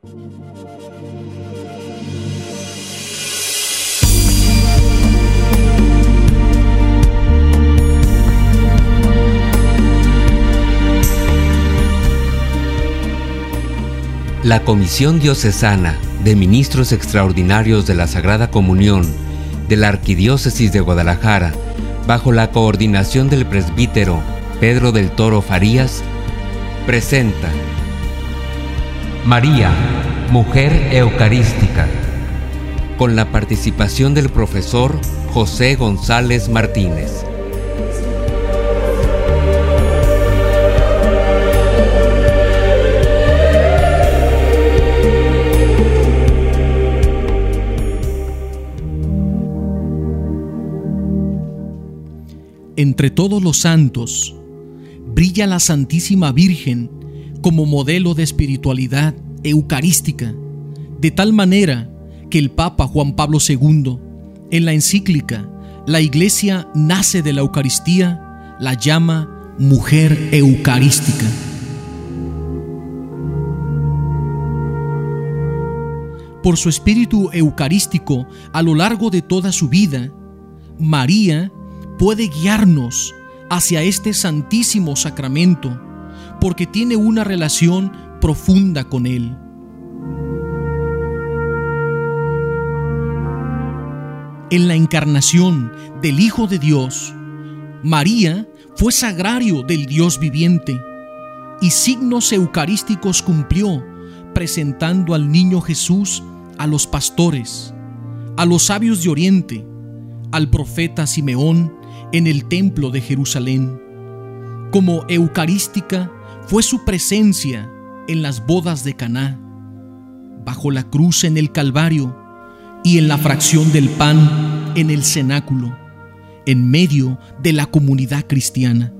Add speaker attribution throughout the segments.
Speaker 1: La Comisión Diocesana de Ministros Extraordinarios de la Sagrada Comunión de la Arquidiócesis de Guadalajara, bajo la coordinación del presbítero Pedro del Toro Farías, presenta María, Mujer Eucarística, con la participación del profesor José González Martínez.
Speaker 2: Entre todos los santos, brilla la Santísima Virgen como modelo de espiritualidad eucarística, de tal manera que el Papa Juan Pablo II, en la encíclica La Iglesia nace de la Eucaristía, la llama Mujer Eucarística. Por su espíritu eucarístico a lo largo de toda su vida, María puede guiarnos hacia este santísimo sacramento porque tiene una relación profunda con él. En la encarnación del Hijo de Dios, María fue sagrario del Dios viviente y signos eucarísticos cumplió, presentando al niño Jesús a los pastores, a los sabios de Oriente, al profeta Simeón en el templo de Jerusalén. Como eucarística fue su presencia en las bodas de Caná, bajo la cruz en el Calvario y en la fracción del pan en el cenáculo, en medio de la comunidad cristiana.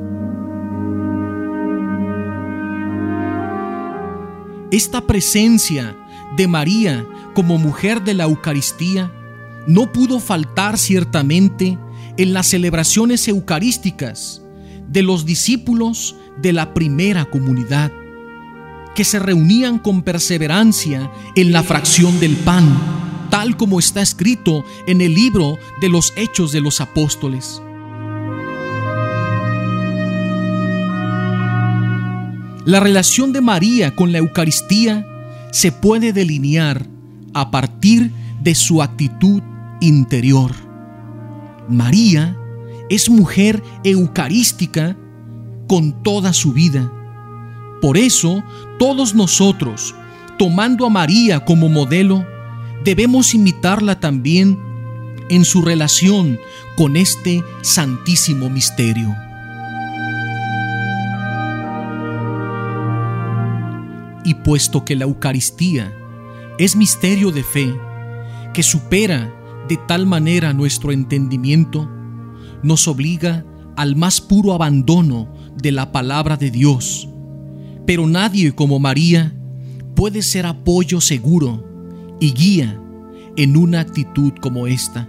Speaker 2: Esta presencia de María como mujer de la Eucaristía no pudo faltar ciertamente en las celebraciones eucarísticas de los discípulos de la primera comunidad, que se reunían con perseverancia en la fracción del pan, tal como está escrito en el libro de los Hechos de los Apóstoles. La relación de María con la Eucaristía se puede delinear a partir de su actitud interior. María es mujer eucarística con toda su vida. Por eso, todos nosotros, tomando a María como modelo, debemos imitarla también en su relación con este santísimo misterio. Y puesto que la Eucaristía es misterio de fe, que supera de tal manera nuestro entendimiento, nos obliga al más puro abandono de la palabra de Dios. Pero nadie como María puede ser apoyo seguro y guía en una actitud como esta.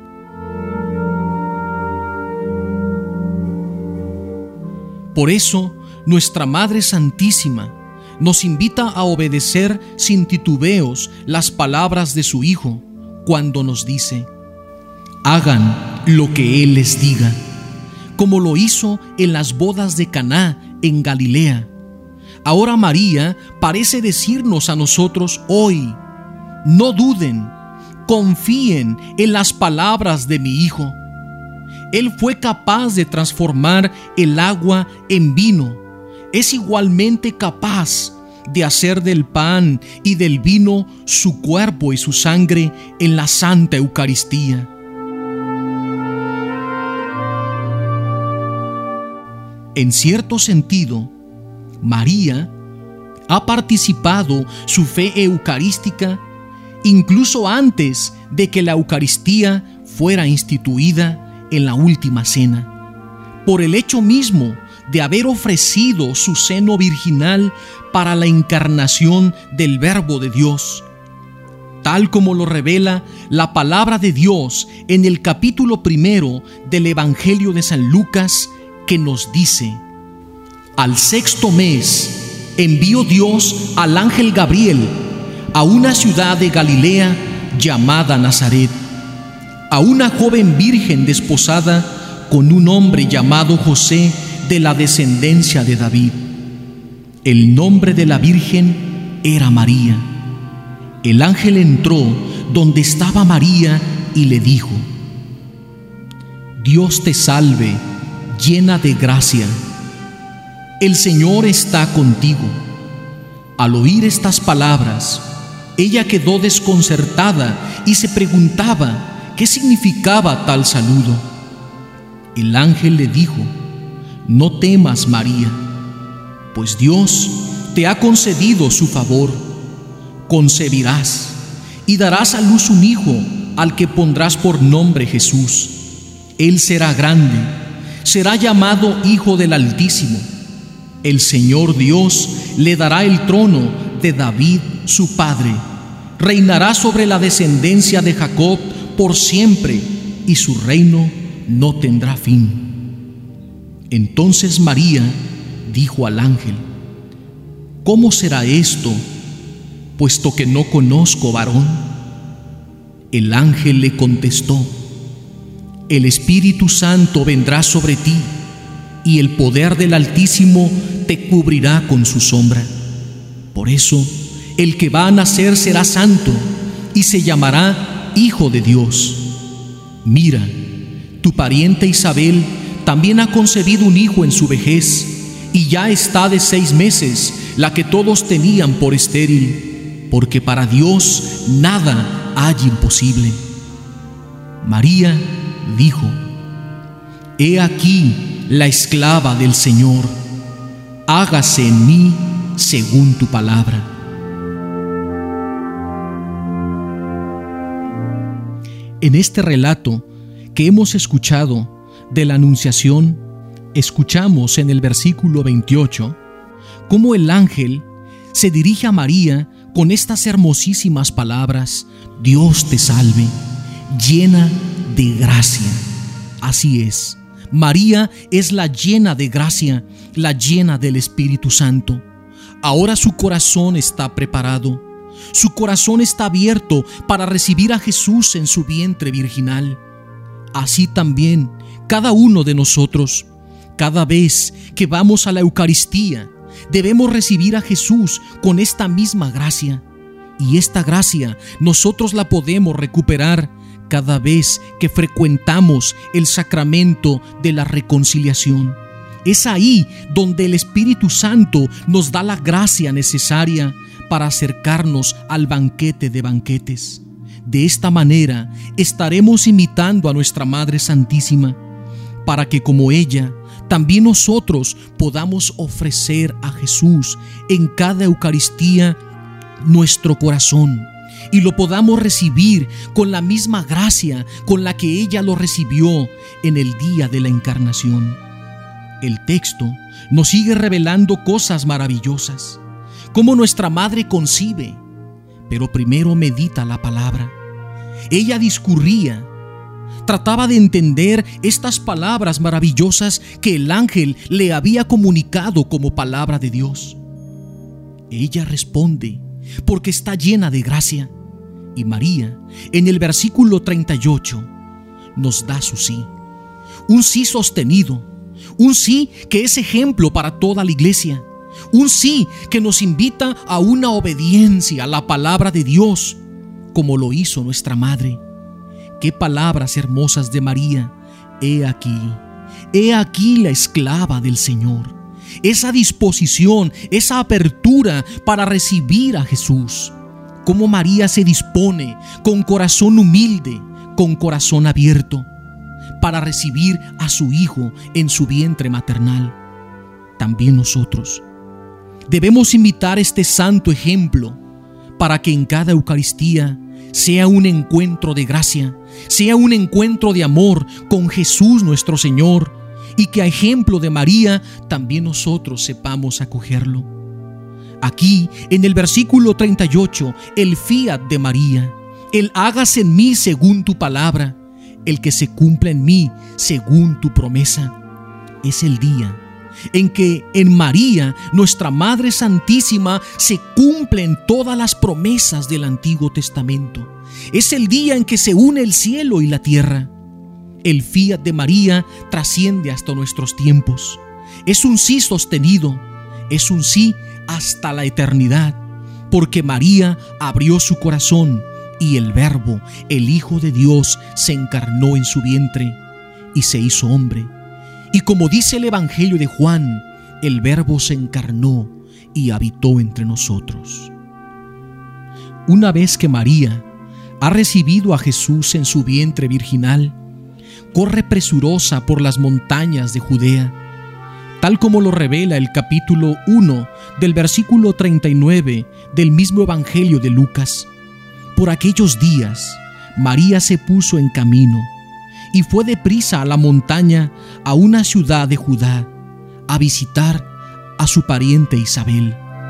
Speaker 2: Por eso, nuestra Madre Santísima nos invita a obedecer sin titubeos las palabras de su Hijo cuando nos dice: hagan lo que Él les diga, como lo hizo en las bodas de Caná en Galilea. Ahora María parece decirnos a nosotros hoy: no duden, confíen en las palabras de mi Hijo. Él fue capaz de transformar el agua en vino. Es igualmente capaz de hacer del pan y del vino su cuerpo y su sangre en la Santa Eucaristía. En cierto sentido, María ha participado su fe eucarística incluso antes de que la Eucaristía fuera instituida en la última cena, por el hecho mismo de haber ofrecido su seno virginal para la encarnación del Verbo de Dios, tal como lo revela la palabra de Dios en el capítulo 1 del Evangelio de San Lucas, que nos dice: al 6º mes envió Dios al ángel Gabriel a una ciudad de Galilea llamada Nazaret, a una joven virgen desposada con un hombre llamado José, de la descendencia de David. El nombre de la virgen era María. El ángel entró donde estaba María y le dijo: Dios te salve, llena de gracia. El Señor está contigo. Al oír estas palabras, ella quedó desconcertada y se preguntaba qué significaba tal saludo. El ángel le dijo: No temas, María, pues Dios te ha concedido su favor. Concebirás y darás a luz un hijo, al que pondrás por nombre Jesús. Él será grande, será llamado Hijo del Altísimo. El Señor Dios le dará el trono de David, su padre. Reinará sobre la descendencia de Jacob por siempre, y su reino no tendrá fin. Entonces María dijo al ángel: ¿Cómo será esto, puesto que no conozco varón? El ángel le contestó: El Espíritu Santo vendrá sobre ti, y el poder del Altísimo te cubrirá con su sombra. Por eso, el que va a nacer será santo, y se llamará Hijo de Dios. Mira, tu pariente Isabel también ha concebido un hijo en su vejez, y ya está de 6 meses, la que todos tenían por estéril, porque para Dios nada hay imposible. María dijo: He aquí la esclava del Señor, hágase en mí según tu palabra. En este relato que hemos escuchado de la Anunciación, escuchamos en el versículo 28 cómo el ángel se dirige a María con estas hermosísimas palabras: Dios te salve, llena de gracia. Así es, María es la llena de gracia, la llena del Espíritu Santo. Ahora su corazón está preparado, su corazón está abierto para recibir a Jesús en su vientre virginal. Así también cada uno de nosotros, cada vez que vamos a la Eucaristía, debemos recibir a Jesús con esta misma gracia. Y esta gracia nosotros la podemos recuperar cada vez que frecuentamos el sacramento de la reconciliación. Es ahí donde el Espíritu Santo nos da la gracia necesaria para acercarnos al banquete de banquetes. De esta manera estaremos imitando a nuestra Madre Santísima, para que como ella, también nosotros podamos ofrecer a Jesús en cada Eucaristía nuestro corazón, y lo podamos recibir con la misma gracia con la que ella lo recibió en el día de la Encarnación. El texto nos sigue revelando cosas maravillosas, cómo nuestra Madre concibe, pero primero medita la palabra. Ella discurría, trataba de entender estas palabras maravillosas que el ángel le había comunicado como palabra de Dios. Ella responde porque está llena de gracia. Y María, en el versículo 38, nos da su sí. Un sí sostenido, un sí que es ejemplo para toda la iglesia, un sí que nos invita a una obediencia a la palabra de Dios, como lo hizo nuestra Madre. Qué palabras hermosas de María. He aquí la esclava del Señor. Esa disposición, esa apertura para recibir a Jesús. Cómo María se dispone con corazón humilde, con corazón abierto, para recibir a su Hijo en su vientre maternal. También nosotros debemos imitar este santo ejemplo para que en cada Eucaristía sea un encuentro de gracia, sea un encuentro de amor con Jesús nuestro Señor, y que a ejemplo de María también nosotros sepamos acogerlo. Aquí en el versículo 38, el fiat de María, el hágase en mí según tu palabra, el que se cumpla en mí según tu promesa. Es el día en que en María, nuestra Madre Santísima, se cumplen todas las promesas del Antiguo Testamento. Es el día en que se une el cielo y la tierra. El fiat de María trasciende hasta nuestros tiempos. Es un sí sostenido, es un sí hasta la eternidad, porque María abrió su corazón y el Verbo, el Hijo de Dios, se encarnó en su vientre y se hizo hombre. Y como dice el Evangelio de Juan, el Verbo se encarnó y habitó entre nosotros. Una vez que María ha recibido a Jesús en su vientre virginal, corre presurosa por las montañas de Judea, tal como lo revela el capítulo 1 del versículo 39 del mismo Evangelio de Lucas. Por aquellos días, María se puso en camino y fue deprisa a la montaña, a una ciudad de Judá, a visitar a su pariente Isabel.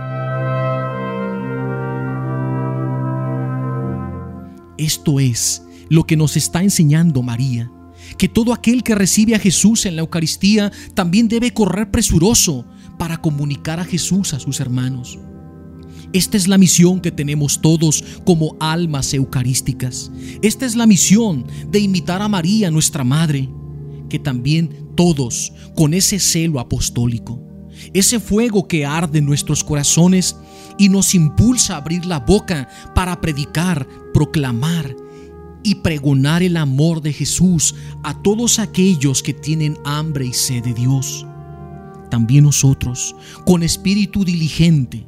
Speaker 2: Esto es lo que nos está enseñando María, que todo aquel que recibe a Jesús en la Eucaristía también debe correr presuroso para comunicar a Jesús a sus hermanos. Esta es la misión que tenemos todos como almas eucarísticas. Esta es la misión de imitar a María, nuestra Madre, que también todos, con ese celo apostólico, ese fuego que arde en nuestros corazones y nos impulsa a abrir la boca para predicar, proclamar y pregonar el amor de Jesús a todos aquellos que tienen hambre y sed de Dios. También nosotros, con espíritu diligente,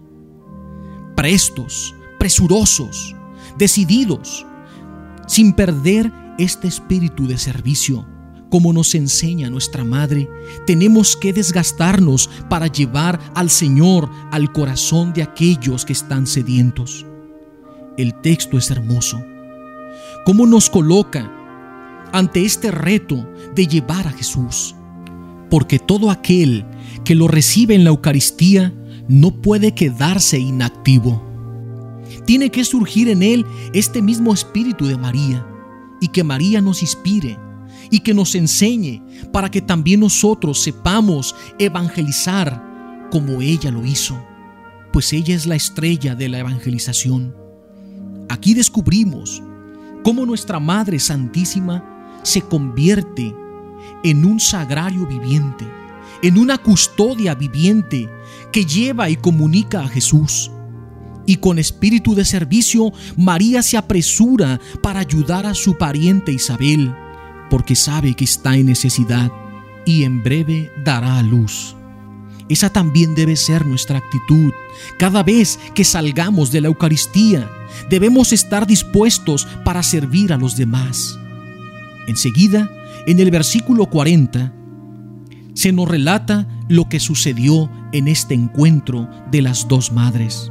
Speaker 2: prestos, presurosos, decididos, sin perder este espíritu de servicio, como nos enseña nuestra Madre, tenemos que desgastarnos para llevar al Señor al corazón de aquellos que están sedientos. El texto es hermoso. ¿Cómo nos coloca ante este reto de llevar a Jesús? Porque todo aquel que lo recibe en la Eucaristía no puede quedarse inactivo. Tiene que surgir en él este mismo espíritu de María, y que María nos inspire y que nos enseñe para que también nosotros sepamos evangelizar como ella lo hizo, pues ella es la estrella de la evangelización. Aquí descubrimos cómo nuestra Madre Santísima se convierte en un sagrario viviente, en una custodia viviente que lleva y comunica a Jesús. Y con espíritu de servicio, María se apresura para ayudar a su pariente Isabel, porque sabe que está en necesidad y en breve dará a luz. Esa también debe ser nuestra actitud. Cada vez que salgamos de la Eucaristía, debemos estar dispuestos para servir a los demás. Enseguida, en el versículo 40, se nos relata lo que sucedió en este encuentro de las dos madres.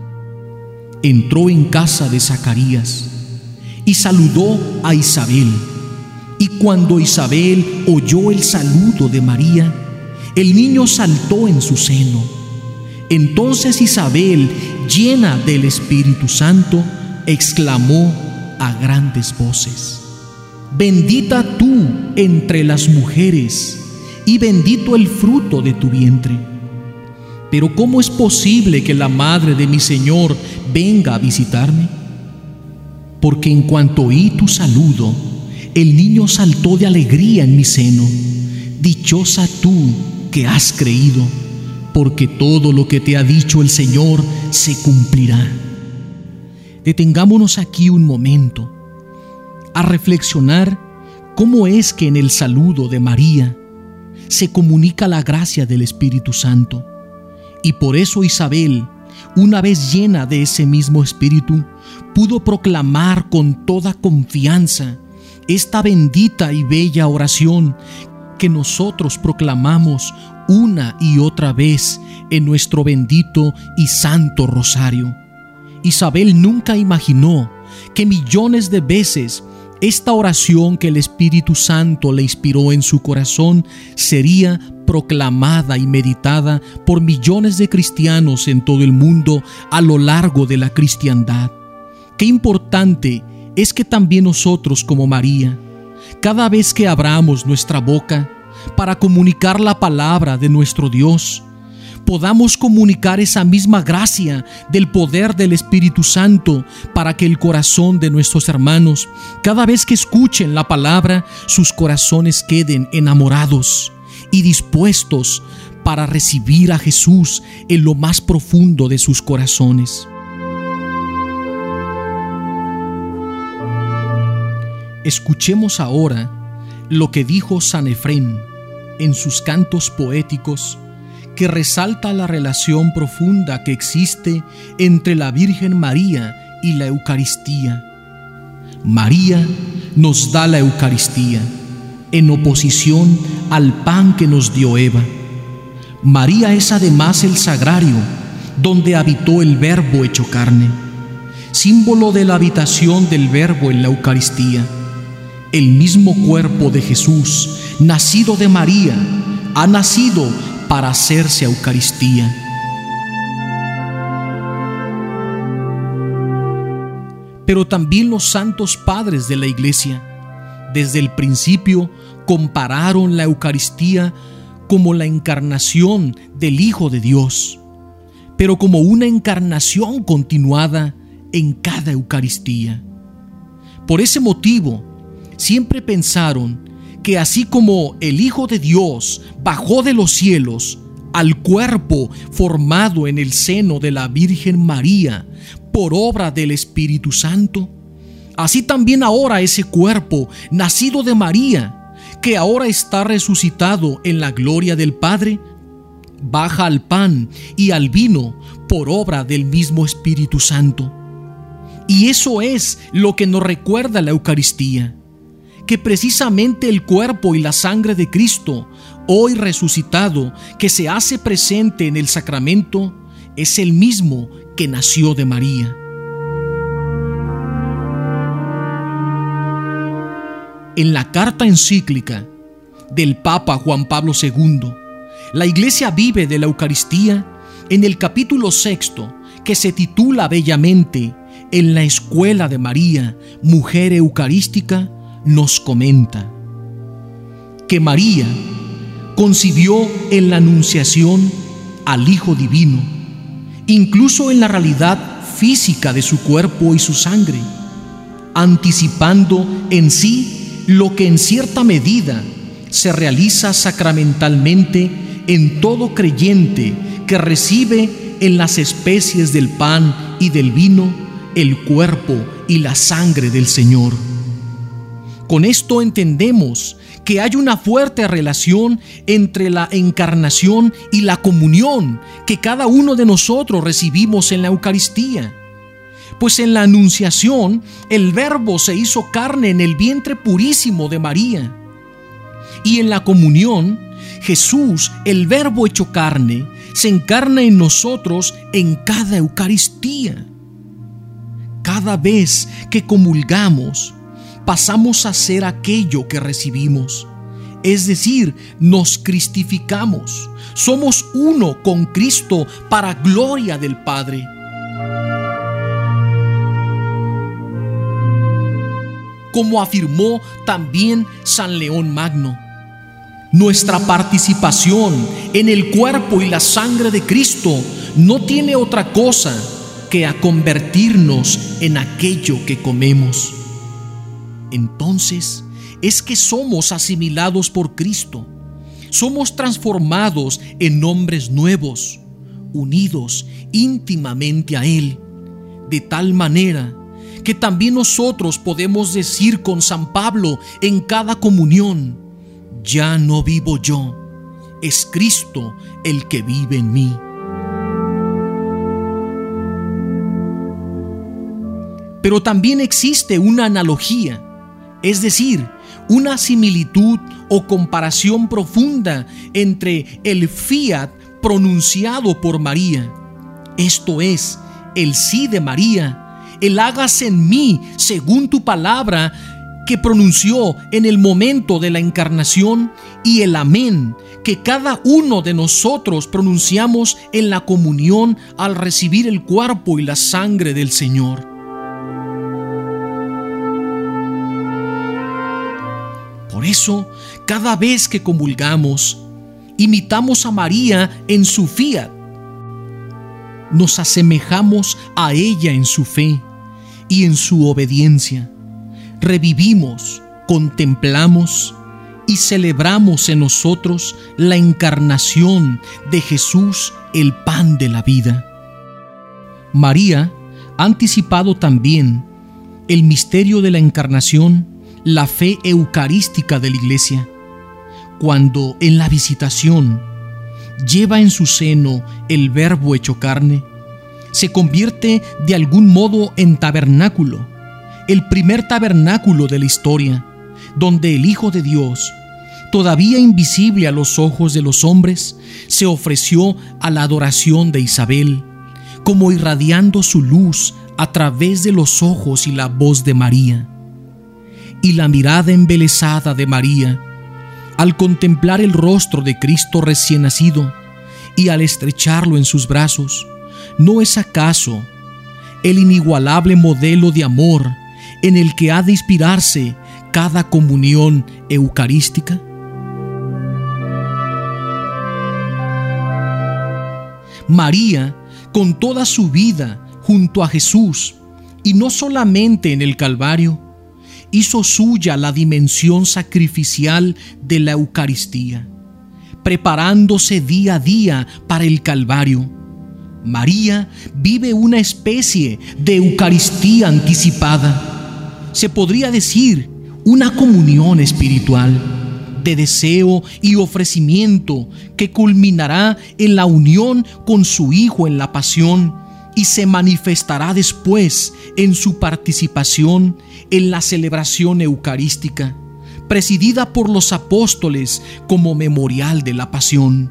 Speaker 2: Entró en casa de Zacarías y saludó a Isabel. Y cuando Isabel oyó el saludo de María, el niño saltó en su seno. Entonces Isabel, llena del Espíritu Santo, exclamó a grandes voces: Bendita tú entre las mujeres, y bendito el fruto de tu vientre. Pero ¿cómo es posible que la madre de mi Señor venga a visitarme? Porque en cuanto oí tu saludo, el niño saltó de alegría en mi seno. Dichosa tú que has creído, porque todo lo que te ha dicho el Señor se cumplirá. Detengámonos aquí un momento a reflexionar cómo es que en el saludo de María se comunica la gracia del Espíritu Santo. Y por eso Isabel, una vez llena de ese mismo Espíritu, pudo proclamar con toda confianza esta bendita y bella oración que nosotros proclamamos una y otra vez en nuestro bendito y santo rosario. Isabel nunca imaginó que millones de veces esta oración que el Espíritu Santo le inspiró en su corazón sería proclamada y meditada por millones de cristianos en todo el mundo a lo largo de la cristiandad. Qué importante es que también nosotros, como María, cada vez que abramos nuestra boca para comunicar la palabra de nuestro Dios, podamos comunicar esa misma gracia del poder del Espíritu Santo para que el corazón de nuestros hermanos, cada vez que escuchen la palabra, sus corazones queden enamorados y dispuestos para recibir a Jesús en lo más profundo de sus corazones. Escuchemos ahora lo que dijo San Efrén en sus cantos poéticos, que resalta la relación profunda que existe entre la Virgen María y la Eucaristía. María nos da la Eucaristía en oposición al pan que nos dio Eva. María es además el sagrario donde habitó el Verbo hecho carne, símbolo de la habitación del Verbo en la Eucaristía. El mismo cuerpo de Jesús, nacido de María, ha nacido para hacerse Eucaristía. Pero también los santos padres de la Iglesia, desde el principio, compararon la Eucaristía como la encarnación del Hijo de Dios, pero como una encarnación continuada en cada Eucaristía. Por ese motivo, siempre pensaron que así como el Hijo de Dios bajó de los cielos al cuerpo formado en el seno de la Virgen María por obra del Espíritu Santo, así también ahora ese cuerpo nacido de María, que ahora está resucitado en la gloria del Padre, baja al pan y al vino por obra del mismo Espíritu Santo. Y eso es lo que nos recuerda la Eucaristía, que precisamente el cuerpo y la sangre de Cristo, hoy resucitado, que se hace presente en el sacramento, es el mismo que nació de María. En la carta encíclica del Papa Juan Pablo II, la Iglesia vive de la Eucaristía en el capítulo 6, que se titula bellamente En la escuela de María, mujer eucarística, nos comenta que María concibió en la Anunciación al Hijo Divino, incluso en la realidad física de su cuerpo y su sangre, anticipando en sí lo que en cierta medida se realiza sacramentalmente en todo creyente que recibe en las especies del pan y del vino el cuerpo y la sangre del Señor. Con esto entendemos que hay una fuerte relación entre la encarnación y la comunión que cada uno de nosotros recibimos en la Eucaristía. Pues en la Anunciación el Verbo se hizo carne en el vientre purísimo de María. Y en la comunión, Jesús, el Verbo hecho carne, se encarna en nosotros en cada Eucaristía. Cada vez que comulgamos, pasamos a ser aquello que recibimos. Es decir, nos cristificamos. Somos uno con Cristo para gloria del Padre. Como afirmó también San León Magno, nuestra participación en el cuerpo y la sangre de Cristo no tiene otra cosa que a convertirnos en aquello que comemos. Entonces es que somos asimilados por Cristo, somos transformados en hombres nuevos, unidos íntimamente a Él, de tal manera que también nosotros podemos decir con San Pablo en cada comunión: ya no vivo yo, es Cristo el que vive en mí. Pero también existe una analogía, es decir, una similitud o comparación profunda entre el fiat pronunciado por María, esto es, el sí de María, el hágase en mí según tu palabra, que pronunció en el momento de la encarnación, y el amén que cada uno de nosotros pronunciamos en la comunión al recibir el cuerpo y la sangre del Señor. Por eso, cada vez que comulgamos, imitamos a María en su fiat. Nos asemejamos a ella en su fe y en su obediencia. Revivimos, contemplamos y celebramos en nosotros la encarnación de Jesús, el pan de la vida. María ha anticipado también el misterio de la encarnación, la fe eucarística de la Iglesia, cuando en la visitación lleva en su seno el Verbo hecho carne, se convierte de algún modo en tabernáculo, el primer tabernáculo de la historia, donde el Hijo de Dios, todavía invisible a los ojos de los hombres, se ofreció a la adoración de Isabel, como irradiando su luz a través de los ojos y la voz de María. Y la mirada embelesada de María, al contemplar el rostro de Cristo recién nacido y al estrecharlo en sus brazos, ¿no es acaso el inigualable modelo de amor en el que ha de inspirarse cada comunión eucarística? María, con toda su vida junto a Jesús, y no solamente en el Calvario, hizo suya la dimensión sacrificial de la Eucaristía, preparándose día a día para el Calvario. María vive una especie de Eucaristía anticipada. Se podría decir una comunión espiritual de deseo y ofrecimiento que culminará en la unión con su Hijo en la pasión y se manifestará después en su participación en la celebración eucarística, presidida por los apóstoles como memorial de la pasión.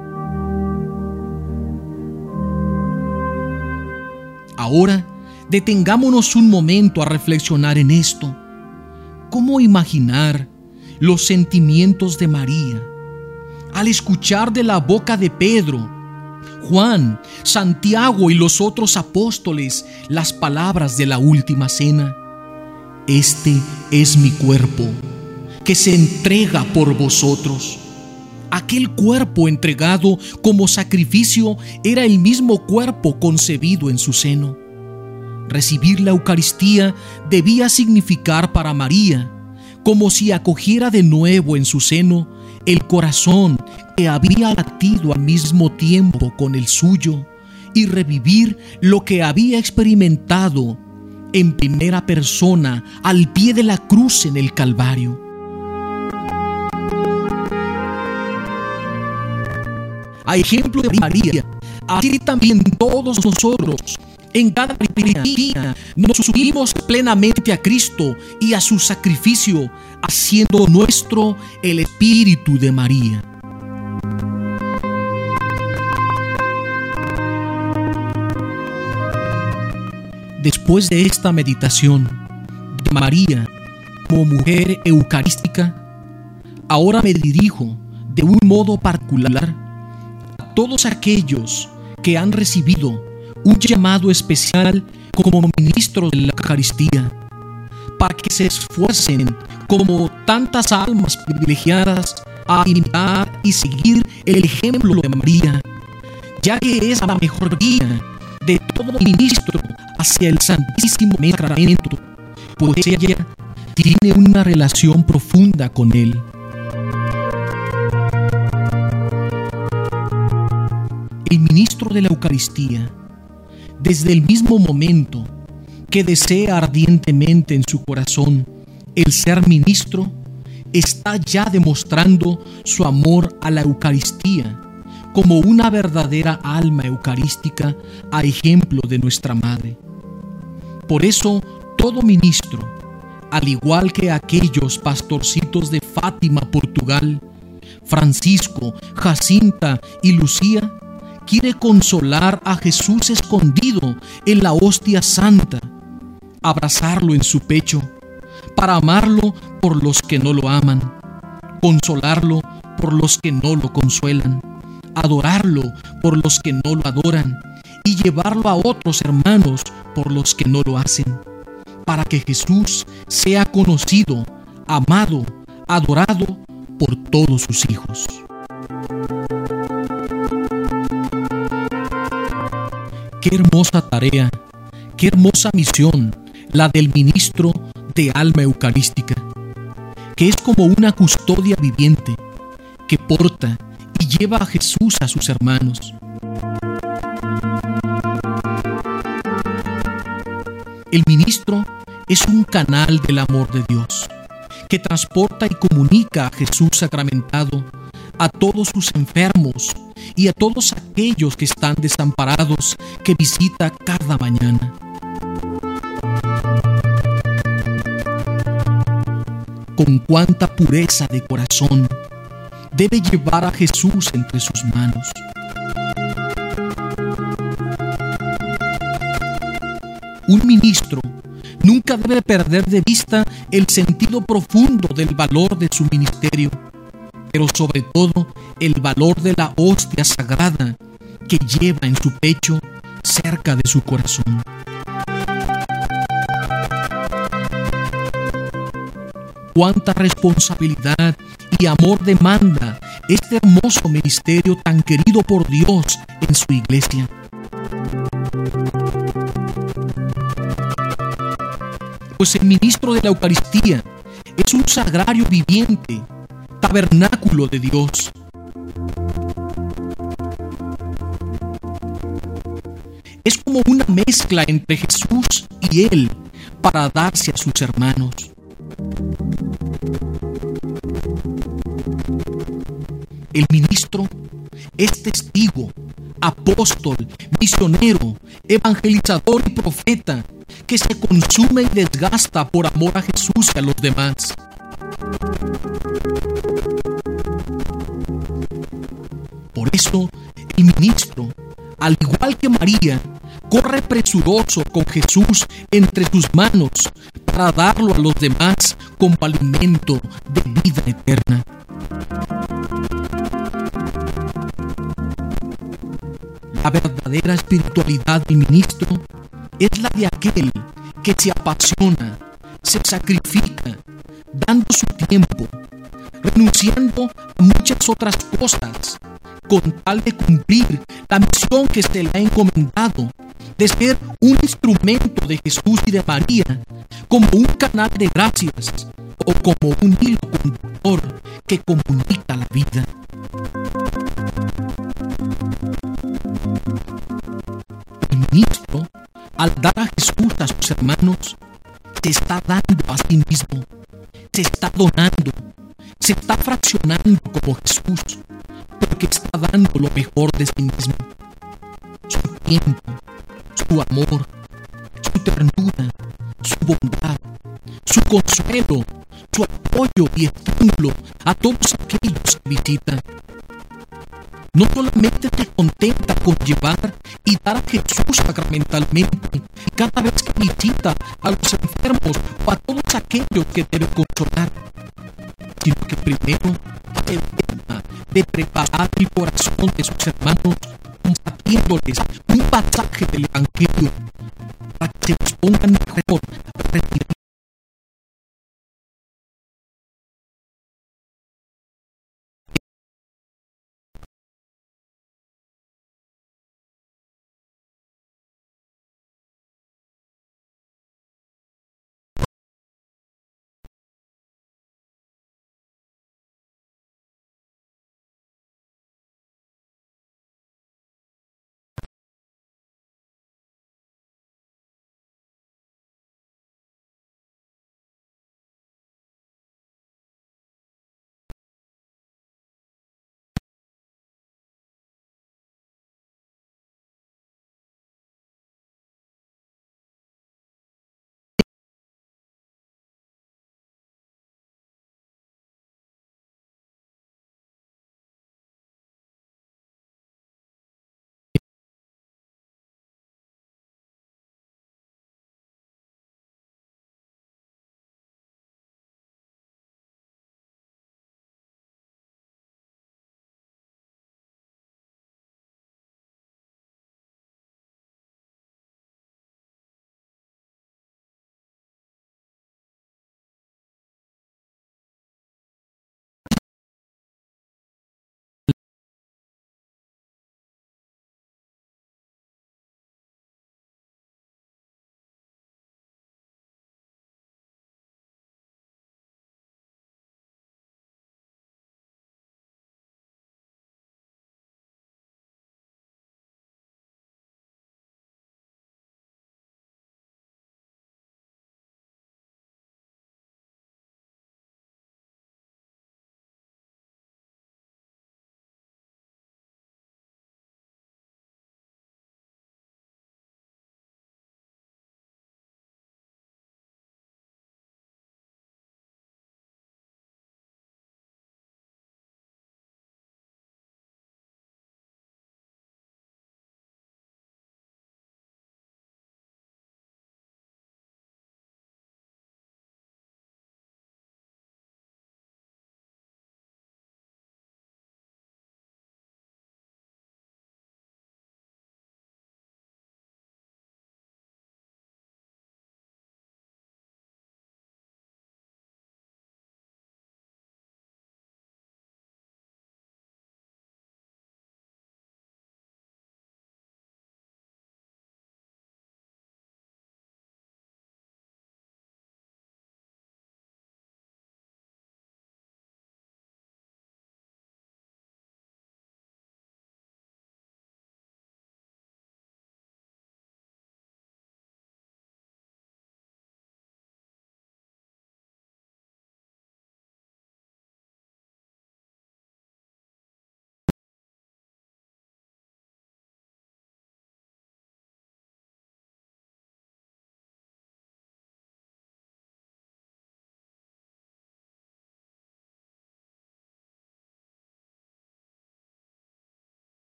Speaker 2: Ahora, detengámonos un momento a reflexionar en esto. ¿Cómo imaginar los sentimientos de María al escuchar de la boca de Pedro, Juan, Santiago y los otros apóstoles las palabras de la última cena? Este es mi cuerpo, que se entrega por vosotros. Aquel cuerpo entregado como sacrificio era el mismo cuerpo concebido en su seno. Recibir la Eucaristía debía significar para María como si acogiera de nuevo en su seno el corazón que había latido al mismo tiempo con el suyo y revivir lo que había experimentado en primera persona al pie de la cruz en el Calvario. A ejemplo de María, así también todos nosotros, en cada día, nos unimos plenamente a Cristo y a su sacrificio, haciendo nuestro el espíritu de María. Después de esta meditación de María como mujer eucarística, ahora me dirijo de un modo particular a todos aquellos que han recibido un llamado especial como ministros de la Eucaristía, para que se esfuercen como tantas almas privilegiadas a imitar y seguir el ejemplo de María, ya que es la mejor guía de todo ministro hacia el Santísimo Sacramento, pues ella tiene una relación profunda con él. El ministro de la Eucaristía, desde el mismo momento que desea ardientemente en su corazón el ser ministro, está ya demostrando su amor a la Eucaristía como una verdadera alma eucarística a ejemplo de nuestra Madre. Por eso, todo ministro, al igual que aquellos pastorcitos de Fátima, Portugal, Francisco, Jacinta y Lucía, quiere consolar a Jesús escondido en la hostia santa, abrazarlo en su pecho, para amarlo por los que no lo aman, consolarlo por los que no lo consuelan, adorarlo por los que no lo adoran y llevarlo a otros hermanos por los que no lo hacen, para que Jesús sea conocido, amado, adorado por todos sus hijos. Qué hermosa tarea, qué hermosa misión la del ministro de alma eucarística, que es como una custodia viviente que porta y lleva a Jesús a sus hermanos. El ministro es un canal del amor de Dios, que transporta y comunica a Jesús sacramentado a todos sus enfermos y a todos aquellos que están desamparados, que visita cada mañana. Con cuánta pureza de corazón debe llevar a Jesús entre sus manos. Un ministro nunca debe perder de vista el sentido profundo del valor de su ministerio, pero sobre todo el valor de la hostia sagrada que lleva en su pecho, cerca de su corazón. Cuánta responsabilidad y amor demanda este hermoso ministerio tan querido por Dios en su iglesia. Pues el ministro de la Eucaristía es un sagrario viviente, tabernáculo de Dios. Es como una mezcla entre Jesús y Él para darse a sus hermanos. El ministro es testigo, apóstol, misionero, evangelizador y profeta, que se consume y desgasta por amor a Jesús y a los demás. Por eso, el ministro, al igual que María, corre presuroso con Jesús entre sus manos para darlo a los demás como alimento de vida eterna. La verdadera espiritualidad del ministro es la de aquel que se apasiona, se sacrifica, dando su tiempo, renunciando a muchas otras cosas, con tal de cumplir la misión que se le ha encomendado, de ser un instrumento de Jesús y de María, como un canal de gracias o como un hilo conductor que comunica la vida. El ministro, al dar a Jesús a sus hermanos, se está dando a sí mismo, se está donando, se está fraccionando como Jesús, porque está dando lo mejor de sí mismo: su tiempo, su amor, su ternura, su bondad, su consuelo, su apoyo y estímulo a todos aquellos que visitan. No solamente se contenta con llevar y dar a Jesús sacramentalmente cada vez que visita a los enfermos o a todos aquellos que debe consolar, sino que primero se trata de preparar el corazón de sus hermanos, compartiéndoles un pasaje del Evangelio para que se dispongan mejor